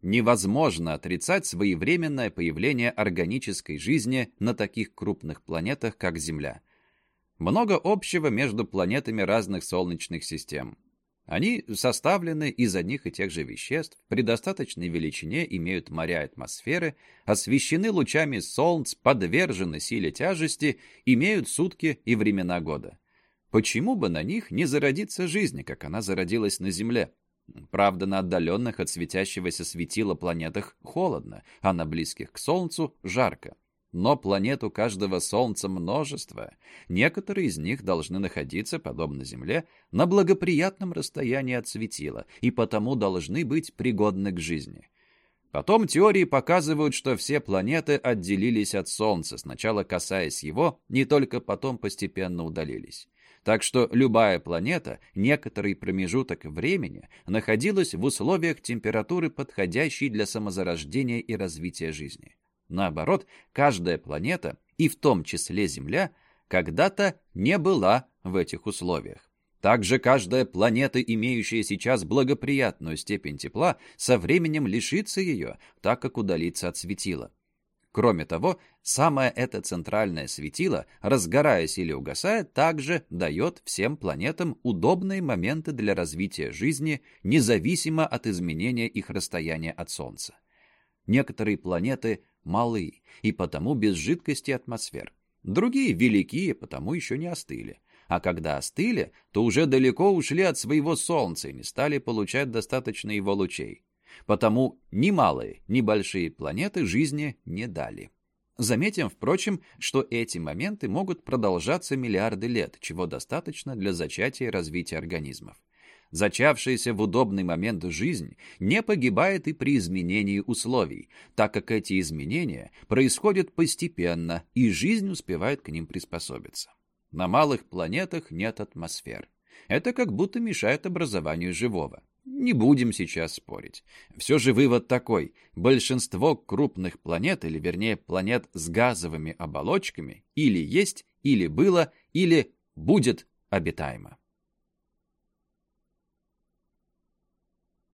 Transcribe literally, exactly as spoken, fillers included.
невозможно отрицать своевременное появление органической жизни на таких крупных планетах, как Земля. Много общего между планетами разных солнечных систем. Они составлены из одних и тех же веществ, при достаточной величине имеют моря и атмосферы, освещены лучами солнц, подвержены силе тяжести, имеют сутки и времена года. Почему бы на них не зародиться жизни, как она зародилась на Земле? Правда, на отдаленных от светящегося светила планетах холодно, а на близких к Солнцу жарко. Но планет у каждого Солнца множество. Некоторые из них должны находиться, подобно Земле, на благоприятном расстоянии от светила и потому должны быть пригодны к жизни. Потом теории показывают, что все планеты отделились от Солнца, сначала касаясь его, не только потом постепенно удалились. Так что любая планета, некоторый промежуток времени, находилась в условиях температуры, подходящей для самозарождения и развития жизни. Наоборот, каждая планета, и в том числе Земля, когда-то не была в этих условиях. Также каждая планета, имеющая сейчас благоприятную степень тепла, со временем лишится ее, так как удалится от светила. Кроме того, самое это центральное светило, разгораясь или угасая, также дает всем планетам удобные моменты для развития жизни, независимо от изменения их расстояния от Солнца. Некоторые планеты малы и потому без жидкости атмосфер. Другие великие, потому еще не остыли. А когда остыли, то уже далеко ушли от своего Солнца и не стали получать достаточно его лучей. Потому ни малые, ни большие планеты жизни не дали. Заметим, впрочем, что эти моменты могут продолжаться миллиарды лет, чего достаточно для зачатия и развития организмов. Зачавшаяся в удобный момент жизнь не погибает и при изменении условий, так как эти изменения происходят постепенно, и жизнь успевает к ним приспособиться. На малых планетах нет атмосфер. Это как будто мешает образованию живого. Не будем сейчас спорить. Все же вывод такой: большинство крупных планет, или вернее планет с газовыми оболочками, или есть, или было, или будет обитаемо.